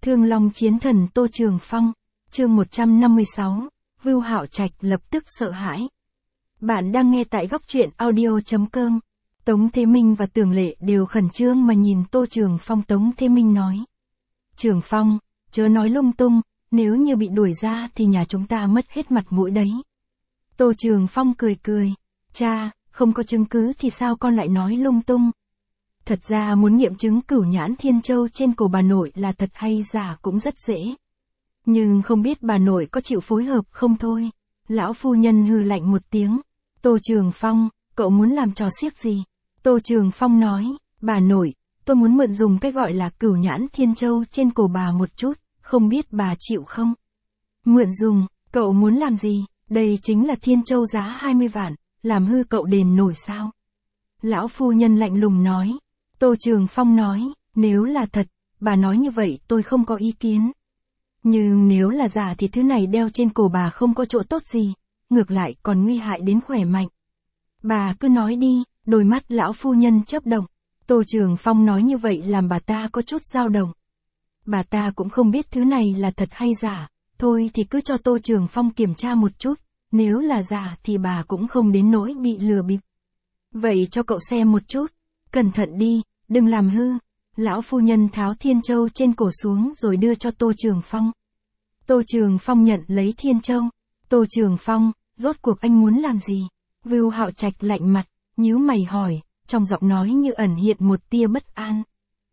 Thương Long chiến thần Tô Trường Phong, chương 156, Vưu Hạo Trạch lập tức sợ hãi. Bạn đang nghe tại góc truyện audio.com. Tống Thế Minh và Tưởng Lệ đều khẩn trương mà nhìn Tô Trường Phong. Tống Thế Minh nói: Trường Phong, chớ nói lung tung, nếu như bị đuổi ra thì nhà chúng ta mất hết mặt mũi đấy. Tô Trường Phong cười cười: Cha, không có chứng cứ thì sao con lại nói lung tung? Thật ra muốn nghiệm chứng cửu nhãn thiên châu trên cổ bà nội là thật hay giả cũng rất dễ. Nhưng không biết bà nội có chịu phối hợp không thôi. Lão phu nhân hừ lạnh một tiếng. Tô Trường Phong, cậu muốn làm trò xiếc gì? Tô Trường Phong nói: Bà nội, tôi muốn mượn dùng cái gọi là cửu nhãn thiên châu trên cổ bà một chút, không biết bà chịu không? Mượn dùng, cậu muốn làm gì? Đây chính là thiên châu giá 20 vạn, làm hư cậu đền nổi sao? Lão phu nhân lạnh lùng nói. Tô Trường Phong nói: Nếu là thật, bà nói như vậy tôi không có ý kiến. Nhưng nếu là giả thì thứ này đeo trên cổ bà không có chỗ tốt gì, ngược lại còn nguy hại đến khỏe mạnh. Bà cứ nói đi. Đôi mắt lão phu nhân chớp động. Tô Trường Phong nói như vậy làm bà ta có chút dao động. Bà ta cũng không biết thứ này là thật hay giả, thôi thì cứ cho Tô Trường Phong kiểm tra một chút, nếu là giả thì bà cũng không đến nỗi bị lừa bịp. Vậy cho cậu xem một chút, cẩn thận đi, đừng làm hư. Lão phu nhân tháo thiên châu trên cổ xuống rồi đưa cho Tô Trường Phong. Tô Trường Phong nhận lấy thiên châu. Tô Trường Phong, rốt cuộc anh muốn làm gì? Vưu Hạo Trạch lạnh mặt, nhíu mày hỏi, trong giọng nói như ẩn hiện một tia bất an.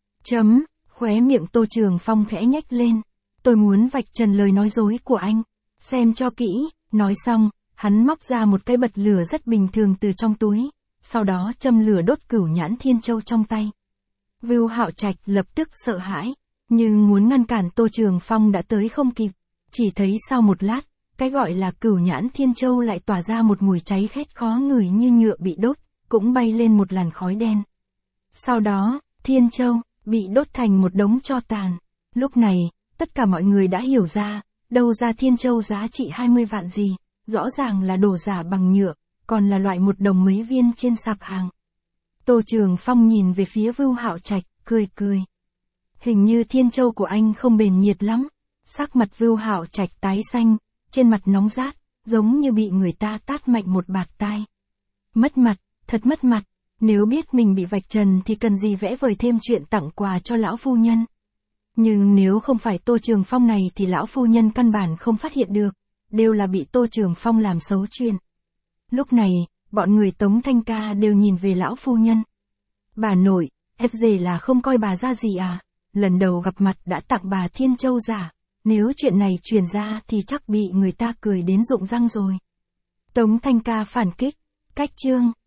Khóe miệng Tô Trường Phong khẽ nhếch lên. Tôi muốn vạch trần lời nói dối của anh. Xem cho kỹ. Nói xong, hắn móc ra một cái bật lửa rất bình thường từ trong túi, sau đó châm lửa đốt cửu nhãn thiên châu trong tay. Vưu Hạo Trạch lập tức sợ hãi, nhưng muốn ngăn cản Tô Trường Phong đã tới không kịp. Chỉ thấy sau một lát, cái gọi là cửu nhãn thiên châu lại tỏa ra một mùi cháy khét khó ngửi như nhựa bị đốt, cũng bay lên một làn khói đen. Sau đó, thiên châu bị đốt thành một đống tro tàn. Lúc này, tất cả mọi người đã hiểu ra, đâu ra thiên châu giá trị 20 vạn gì, rõ ràng là đồ giả bằng nhựa, còn là loại 1 đồng mấy viên trên sạp hàng. Tô Trường Phong nhìn về phía Vưu Hạo Trạch, cười cười. Hình như thiên châu của anh không bền nhiệt lắm. Sắc mặt Vưu Hạo Trạch tái xanh, trên mặt nóng rát, giống như bị người ta tát mạnh một bạt tai. Mất mặt, thật mất mặt, nếu biết mình bị vạch trần thì cần gì vẽ vời thêm chuyện tặng quà cho lão phu nhân. Nhưng nếu không phải Tô Trường Phong này thì lão phu nhân căn bản không phát hiện được, đều là bị Tô Trường Phong làm xấu chuyện. Lúc này, bọn người Tống Thanh Ca đều nhìn về lão phu nhân. Bà nội, FG là không coi bà ra gì à? Lần đầu gặp mặt đã tặng bà thiên châu giả, nếu chuyện này truyền ra thì chắc bị người ta cười đến rụng răng rồi. Tống Thanh Ca phản kích, cách chương.